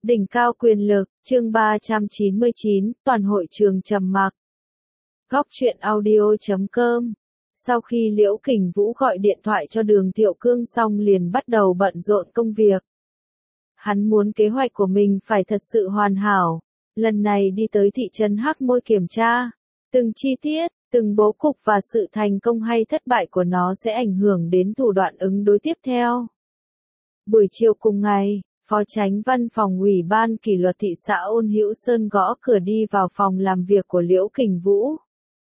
Đỉnh cao quyền lực, chương 399, toàn hội trường trầm mặc. Góc truyện audio.com. Sau khi Liễu Kình Vũ gọi điện thoại cho Đường Thiệu Cương xong liền bắt đầu bận rộn công việc. Hắn muốn kế hoạch của mình phải thật sự hoàn hảo. Lần này đi tới thị trấn Hắc Môi kiểm tra, từng chi tiết, từng bố cục và sự thành công hay thất bại của nó sẽ ảnh hưởng đến thủ đoạn ứng đối tiếp theo. Buổi chiều cùng ngày, Phó Chánh Văn phòng Ủy ban Kỷ luật thị xã Ôn Hữu Sơn gõ cửa đi vào phòng làm việc của Liễu Kình Vũ.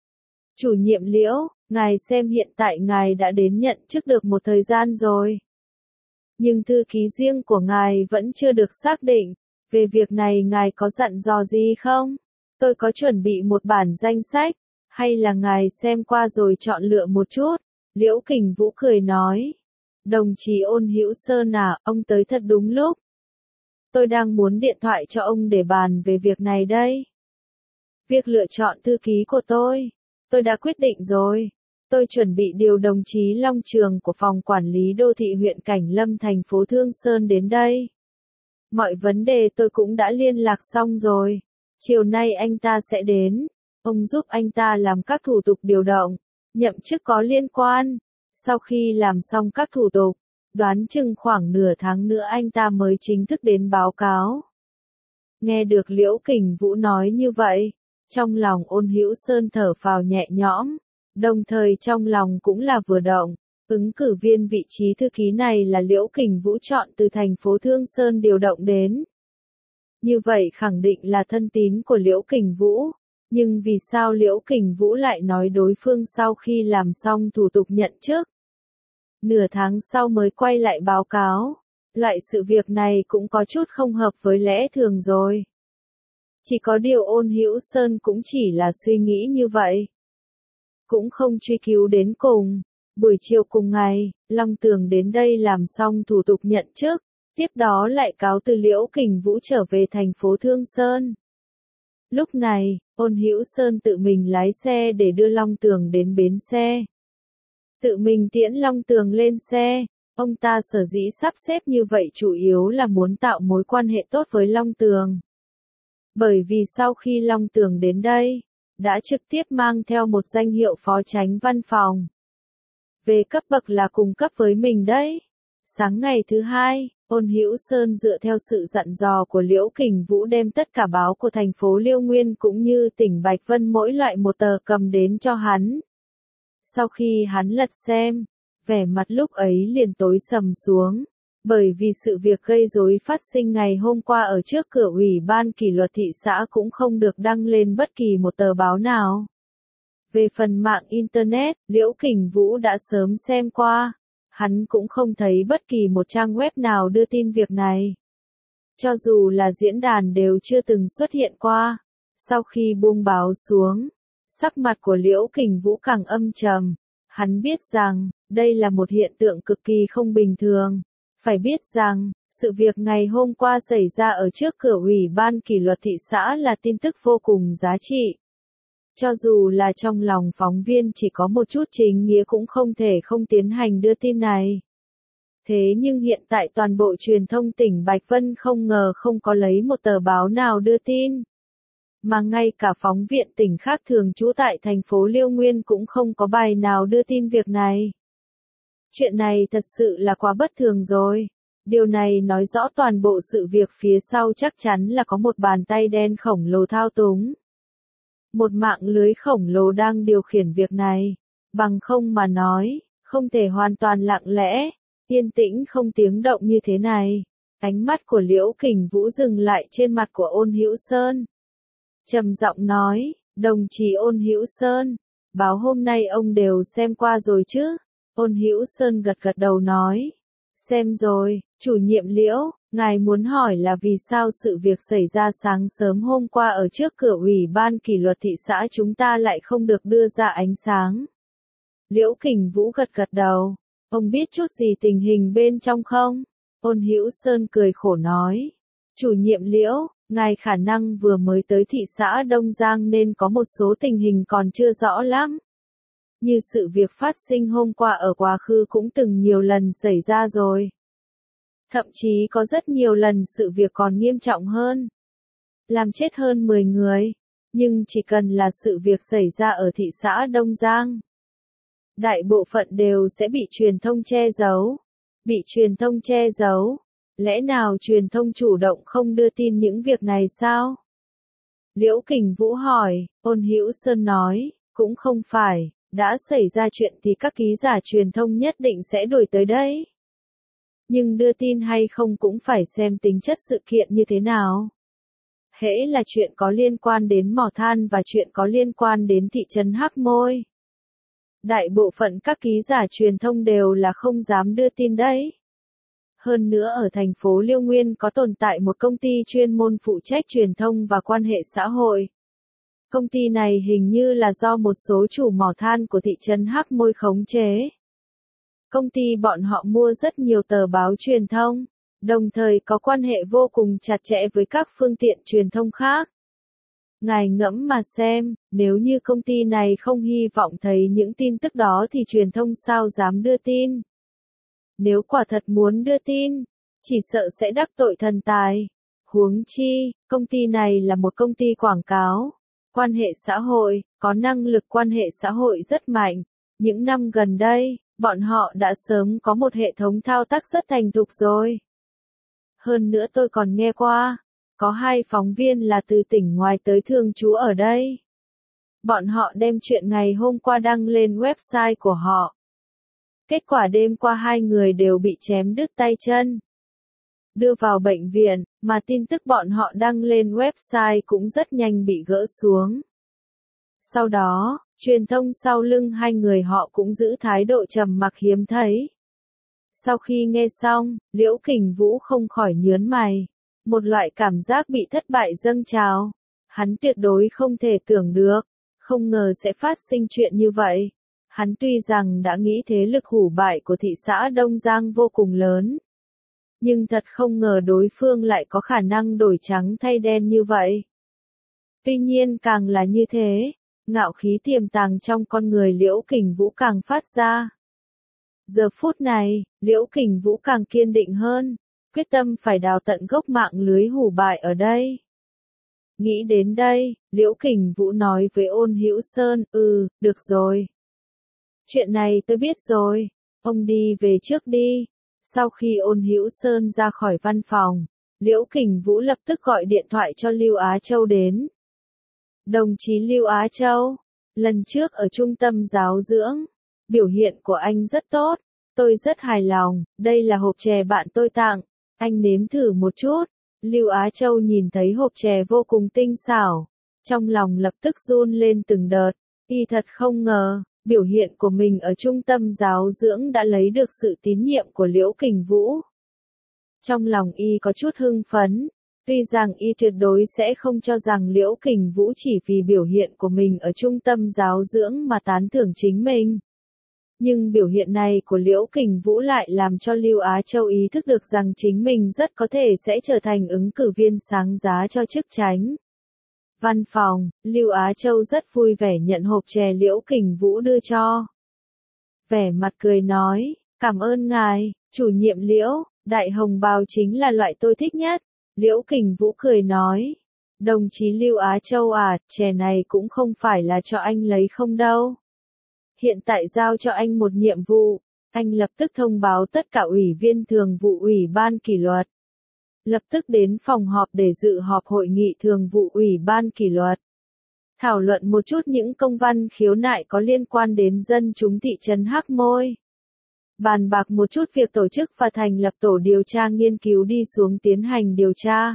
Chủ nhiệm Liễu, ngài xem hiện tại ngài đã đến nhận chức được một thời gian rồi. Nhưng thư ký riêng của ngài vẫn chưa được xác định, về việc này ngài có dặn dò gì không? Tôi có chuẩn bị một bản danh sách, hay là ngài xem qua rồi chọn lựa một chút? Liễu Kình Vũ cười nói. Đồng chí Ôn Hữu Sơn à, ông tới thật đúng lúc. Tôi đang muốn điện thoại cho ông để bàn về việc này đây. Việc lựa chọn thư ký của tôi đã quyết định rồi. Tôi chuẩn bị điều đồng chí Long Trường của phòng quản lý đô thị huyện Cảnh Lâm thành phố Thương Sơn đến đây. Mọi vấn đề tôi cũng đã liên lạc xong rồi. Chiều nay anh ta sẽ đến. Ông giúp anh ta làm các thủ tục điều động, nhậm chức có liên quan. Sau khi làm xong các thủ tục, đoán chừng khoảng nửa tháng nữa anh ta mới chính thức đến báo cáo. Nghe được Liễu Kình Vũ nói như vậy, trong lòng Ôn Hữu Sơn thở phào nhẹ nhõm, đồng thời trong lòng cũng là vừa động. Ứng cử viên vị trí thư ký này là Liễu Kình Vũ chọn từ thành phố Thương Sơn điều động đến. Như vậy khẳng định là thân tín của Liễu Kình Vũ. Nhưng vì sao Liễu Kình Vũ lại nói đối phương sau khi làm xong thủ tục nhận chức? Nửa tháng sau mới quay lại báo cáo. Loại sự việc này cũng có chút không hợp với lẽ thường rồi. Chỉ có điều Ôn Hữu Sơn cũng chỉ là suy nghĩ như vậy. Cũng không truy cứu đến cùng. Buổi chiều cùng ngày, Long Tường đến đây làm xong thủ tục nhận chức. Tiếp đó lại cáo từ Liễu Kình Vũ trở về thành phố Thương Sơn. Lúc này, Ôn Hữu Sơn tự mình lái xe để đưa Long Tường đến bến xe. Tự mình tiễn Long Tường lên xe, ông ta sở dĩ sắp xếp như vậy chủ yếu là muốn tạo mối quan hệ tốt với Long Tường. Bởi vì sau khi Long Tường đến đây, đã trực tiếp mang theo một danh hiệu phó chánh văn phòng. Về cấp bậc là cùng cấp với mình đấy. Sáng ngày thứ hai, Ôn Hữu Sơn dựa theo sự dặn dò của Liễu Kình Vũ đem tất cả báo của thành phố Liêu Nguyên cũng như tỉnh Bạch Vân mỗi loại một tờ cầm đến cho hắn. Sau khi hắn lật xem, vẻ mặt lúc ấy liền tối sầm xuống, bởi vì sự việc gây rối phát sinh ngày hôm qua ở trước cửa Ủy ban Kỷ luật thị xã cũng không được đăng lên bất kỳ một tờ báo nào. Về phần mạng Internet, Liễu Kình Vũ đã sớm xem qua. Hắn cũng không thấy bất kỳ một trang web nào đưa tin việc này. Cho dù là diễn đàn đều chưa từng xuất hiện qua. Sau khi buông báo xuống, sắc mặt của Liễu Kình Vũ càng âm trầm. Hắn biết rằng, đây là một hiện tượng cực kỳ không bình thường. Phải biết rằng, sự việc ngày hôm qua xảy ra ở trước cửa Ủy ban Kỷ luật thị xã là tin tức vô cùng giá trị. Cho dù là trong lòng phóng viên chỉ có một chút chính nghĩa cũng không thể không tiến hành đưa tin này. Thế nhưng hiện tại toàn bộ truyền thông tỉnh Bạch Vân không ngờ không có lấy một tờ báo nào đưa tin. Mà ngay cả phóng viên tỉnh khác thường trú tại thành phố Liêu Nguyên cũng không có bài nào đưa tin việc này. Chuyện này thật sự là quá bất thường rồi. Điều này nói rõ toàn bộ sự việc phía sau chắc chắn là có một bàn tay đen khổng lồ thao túng. Một mạng lưới khổng lồ đang điều khiển việc này. Bằng không mà nói, không thể hoàn toàn lặng lẽ, yên tĩnh không tiếng động như thế này. Ánh mắt của Liễu Kình Vũ dừng lại trên mặt của Ôn Hữu Sơn. Trầm giọng nói, đồng chí Ôn Hữu Sơn, báo hôm nay ông đều xem qua rồi chứ? Ôn Hữu Sơn gật gật đầu nói, xem rồi, chủ nhiệm Liễu, ngài muốn hỏi là vì sao sự việc xảy ra sáng sớm hôm qua ở trước cửa Ủy ban Kỷ luật thị xã chúng ta lại không được đưa ra ánh sáng. Liễu Kình Vũ gật gật đầu, ông biết chút gì tình hình bên trong không? Ôn Hữu Sơn cười khổ nói, chủ nhiệm Liễu, ngài khả năng vừa mới tới thị xã Đông Giang nên có một số tình hình còn chưa rõ lắm. Như sự việc phát sinh hôm qua ở quá khứ cũng từng nhiều lần xảy ra rồi. Thậm chí có rất nhiều lần sự việc còn nghiêm trọng hơn. Làm chết hơn 10 người. Nhưng chỉ cần là sự việc xảy ra ở thị xã Đông Giang, đại bộ phận đều sẽ bị truyền thông che giấu. Bị truyền thông che giấu. Lẽ nào truyền thông chủ động không đưa tin những việc này sao? Liễu Kình Vũ hỏi, Ôn Hữu Sơn nói, cũng không phải, đã xảy ra chuyện thì các ký giả truyền thông nhất định sẽ đuổi tới đấy. Nhưng đưa tin hay không cũng phải xem tính chất sự kiện như thế nào. Hễ là chuyện có liên quan đến mỏ than và chuyện có liên quan đến thị trấn Hắc Môi, đại bộ phận các ký giả truyền thông đều là không dám đưa tin đấy. Hơn nữa ở thành phố Liêu Nguyên có tồn tại một công ty chuyên môn phụ trách truyền thông và quan hệ xã hội. Công ty này hình như là do một số chủ mỏ than của thị trấn Hắc Môi khống chế. Công ty bọn họ mua rất nhiều tờ báo truyền thông, đồng thời có quan hệ vô cùng chặt chẽ với các phương tiện truyền thông khác. Ngài ngẫm mà xem, nếu như công ty này không hy vọng thấy những tin tức đó thì truyền thông sao dám đưa tin? Nếu quả thật muốn đưa tin, chỉ sợ sẽ đắc tội thần tài. Huống chi, công ty này là một công ty quảng cáo, quan hệ xã hội, có năng lực quan hệ xã hội rất mạnh. Những năm gần đây, bọn họ đã sớm có một hệ thống thao tác rất thành thục rồi. Hơn nữa tôi còn nghe qua, có 2 phóng viên là từ tỉnh ngoài tới thường trú ở đây. Bọn họ đem chuyện ngày hôm qua đăng lên website của họ. Kết quả đêm qua 2 người đều bị chém đứt tay chân, đưa vào bệnh viện, mà tin tức bọn họ đăng lên website cũng rất nhanh bị gỡ xuống. Sau đó, truyền thông sau lưng 2 người họ cũng giữ thái độ trầm mặc hiếm thấy. Sau khi nghe xong, Liễu Kình Vũ không khỏi nhướng mày. Một loại cảm giác bị thất bại dâng trào. Hắn tuyệt đối không thể tưởng được, không ngờ sẽ phát sinh chuyện như vậy. Hắn tuy rằng đã nghĩ thế lực hủ bại của thị xã Đông Giang vô cùng lớn, nhưng thật không ngờ đối phương lại có khả năng đổi trắng thay đen như vậy. Tuy nhiên càng là như thế, ngạo khí tiềm tàng trong con người Liễu Kình Vũ càng phát ra. Giờ phút này, Liễu Kình Vũ càng kiên định hơn, quyết tâm phải đào tận gốc mạng lưới hủ bại ở đây. Nghĩ đến đây, Liễu Kình Vũ nói với Ôn Hữu Sơn, được rồi. Chuyện này tôi biết rồi, ông đi về trước đi. Sau khi Ôn Hữu Sơn ra khỏi văn phòng, Liễu Kình Vũ lập tức gọi điện thoại cho Lưu Á Châu đến. Đồng chí Lưu Á Châu, lần trước ở trung tâm giáo dưỡng, biểu hiện của anh rất tốt, tôi rất hài lòng, đây là hộp chè bạn tôi tặng, anh nếm thử một chút. Lưu Á Châu nhìn thấy hộp chè vô cùng tinh xảo, trong lòng lập tức run lên từng đợt, y thật không ngờ, biểu hiện của mình ở trung tâm giáo dưỡng đã lấy được sự tín nhiệm của Liễu Kình Vũ. Trong lòng y có chút hưng phấn, tuy rằng y tuyệt đối sẽ không cho rằng Liễu Kình Vũ chỉ vì biểu hiện của mình ở trung tâm giáo dưỡng mà tán thưởng chính mình. Nhưng biểu hiện này của Liễu Kình Vũ lại làm cho Lưu Á Châu ý thức được rằng chính mình rất có thể sẽ trở thành ứng cử viên sáng giá cho chức chánh. Văn phòng, Lưu Á Châu rất vui vẻ nhận hộp chè Liễu Kình Vũ đưa cho. Vẻ mặt cười nói, cảm ơn ngài, chủ nhiệm Liễu, đại hồng bào chính là loại tôi thích nhất. Liễu Kình Vũ cười nói, đồng chí Lưu Á Châu à, chè này cũng không phải là cho anh lấy không đâu. Hiện tại giao cho anh một nhiệm vụ, anh lập tức thông báo tất cả ủy viên thường vụ ủy ban kỷ luật. Lập tức đến phòng họp để dự họp hội nghị thường vụ ủy ban kỷ luật. Thảo luận một chút những công văn khiếu nại có liên quan đến dân chúng thị trấn Hắc Môi. Bàn bạc một chút việc tổ chức và thành lập tổ điều tra nghiên cứu đi xuống tiến hành điều tra.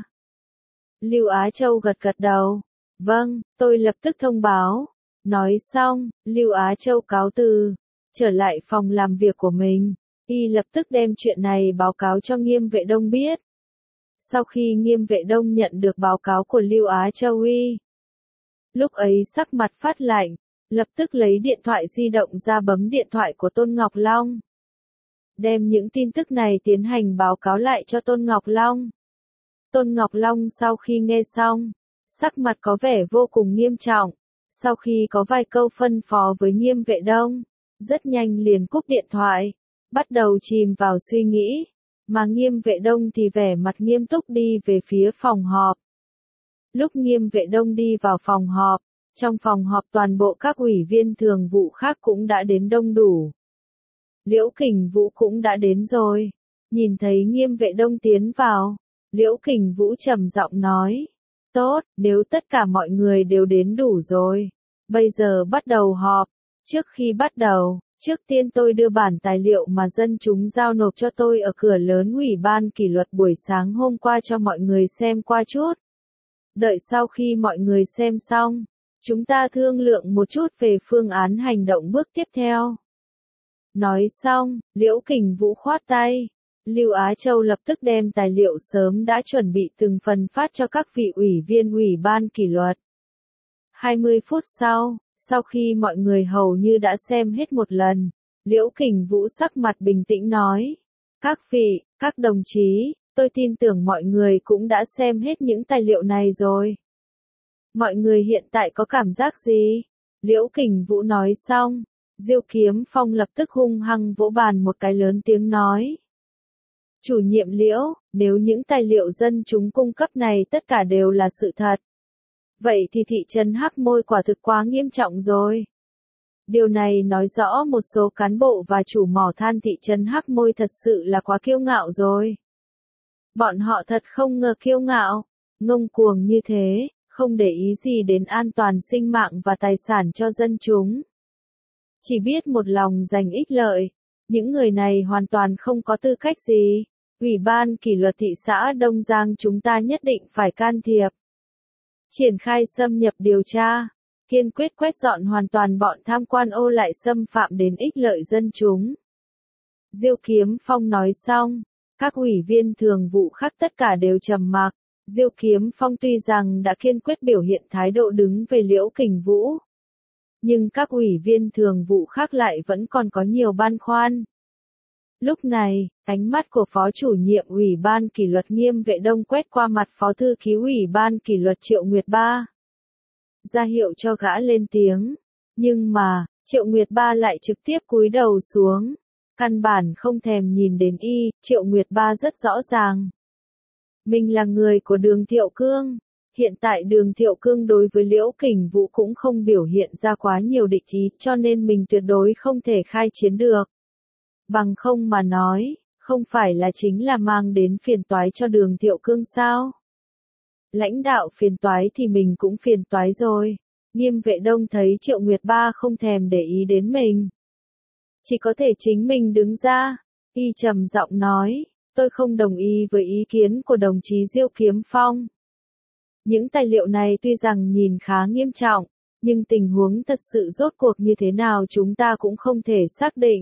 Lưu Á Châu gật gật đầu. Vâng, tôi lập tức thông báo. Nói xong, Lưu Á Châu cáo từ, trở lại phòng làm việc của mình. Y lập tức đem chuyện này báo cáo cho Nghiêm Vệ Đông biết. Sau khi Nghiêm Vệ Đông nhận được báo cáo của Lưu Á Châu y, lúc ấy sắc mặt phát lạnh, lập tức lấy điện thoại di động ra bấm điện thoại của Tôn Ngọc Long. Đem những tin tức này tiến hành báo cáo lại cho Tôn Ngọc Long. Tôn Ngọc Long sau khi nghe xong, sắc mặt có vẻ vô cùng nghiêm trọng. Sau khi có vài câu phân phó với Nghiêm Vệ Đông, rất nhanh liền cúp điện thoại, bắt đầu chìm vào suy nghĩ. Mà Nghiêm Vệ Đông thì vẻ mặt nghiêm túc đi về phía phòng họp. Lúc Nghiêm Vệ Đông đi vào phòng họp, trong phòng họp toàn bộ các ủy viên thường vụ khác cũng đã đến đông đủ. Liễu Kình Vũ cũng đã đến rồi. Nhìn thấy Nghiêm Vệ Đông tiến vào, Liễu Kình Vũ trầm giọng nói. Tốt, nếu tất cả mọi người đều đến đủ rồi. Bây giờ bắt đầu họp. Trước khi bắt đầu, trước tiên tôi đưa bản tài liệu mà dân chúng giao nộp cho tôi ở cửa lớn Ủy ban kỷ luật buổi sáng hôm qua cho mọi người xem qua chút. Đợi sau khi mọi người xem xong, chúng ta thương lượng một chút về phương án hành động bước tiếp theo. Nói xong, Liễu Kình Vũ khoát tay. Lưu Á Châu lập tức đem tài liệu sớm đã chuẩn bị từng phần phát cho các vị ủy viên Ủy ban kỷ luật. 20 phút sau khi mọi người hầu như đã xem hết một lần, Liễu Kình Vũ sắc mặt bình tĩnh nói. Các vị, các đồng chí, tôi tin tưởng mọi người cũng đã xem hết những tài liệu này rồi. Mọi người hiện tại có cảm giác gì? Liễu Kình Vũ nói xong, Diêu Kiếm Phong lập tức hung hăng vỗ bàn một cái lớn tiếng nói. Chủ nhiệm Liễu, nếu những tài liệu dân chúng cung cấp này tất cả đều là sự thật. Vậy thì thị trấn Hắc Môi quả thực quá nghiêm trọng rồi. Điều này nói rõ một số cán bộ và chủ mỏ than thị trấn Hắc Môi thật sự là quá kiêu ngạo rồi. Bọn họ thật không ngờ kiêu ngạo, ngông cuồng như thế, không để ý gì đến an toàn sinh mạng và tài sản cho dân chúng. Chỉ biết một lòng giành ích lợi, những người này hoàn toàn không có tư cách gì. Ủy ban kỷ luật thị xã Đông Giang chúng ta nhất định phải can thiệp. Triển khai xâm nhập điều tra, kiên quyết quét dọn hoàn toàn bọn tham quan ô lại xâm phạm đến ích lợi dân chúng. Diêu Kiếm Phong nói xong, các ủy viên thường vụ khác tất cả đều trầm mặc. Diêu Kiếm Phong tuy rằng đã kiên quyết biểu hiện thái độ đứng về Liễu Kình Vũ, nhưng các ủy viên thường vụ khác lại vẫn còn có nhiều băn khoăn. Lúc này, ánh mắt của Phó chủ nhiệm Ủy ban kỷ luật Nghiêm Vệ Đông quét qua mặt Phó thư ký Ủy ban kỷ luật Triệu Nguyệt Ba. Ra hiệu cho gã lên tiếng. Nhưng mà, Triệu Nguyệt Ba lại trực tiếp cúi đầu xuống. Căn bản không thèm nhìn đến y, Triệu Nguyệt Ba rất rõ ràng. Mình là người của Đường Thiệu Cương. Hiện tại Đường Thiệu Cương đối với Liễu Kình Vũ cũng không biểu hiện ra quá nhiều địch ý cho nên mình tuyệt đối không thể khai chiến được. Bằng không mà nói, không phải là chính là mang đến phiền toái cho Đường Thiệu Cương sao? Lãnh đạo phiền toái thì mình cũng phiền toái rồi. Nghiêm Vệ Đông thấy Triệu Nguyệt Ba không thèm để ý đến mình. Chỉ có thể chính mình đứng ra. Y trầm giọng nói, tôi không đồng ý với ý kiến của đồng chí Diêu Kiếm Phong. Những tài liệu này tuy rằng nhìn khá nghiêm trọng, nhưng tình huống thật sự rốt cuộc như thế nào chúng ta cũng không thể xác định.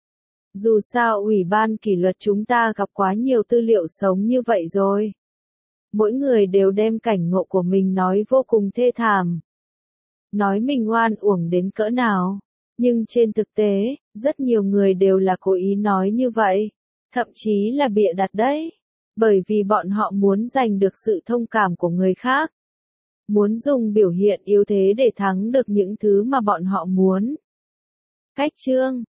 Dù sao Ủy ban kỷ luật chúng ta gặp quá nhiều tư liệu sống như vậy rồi. Mỗi người đều đem cảnh ngộ của mình nói vô cùng thê thảm. Nói mình oan uổng đến cỡ nào. Nhưng trên thực tế, rất nhiều người đều là cố ý nói như vậy. Thậm chí là bịa đặt đấy. Bởi vì bọn họ muốn giành được sự thông cảm của người khác. Muốn dùng biểu hiện yếu thế để thắng được những thứ mà bọn họ muốn. Cách chương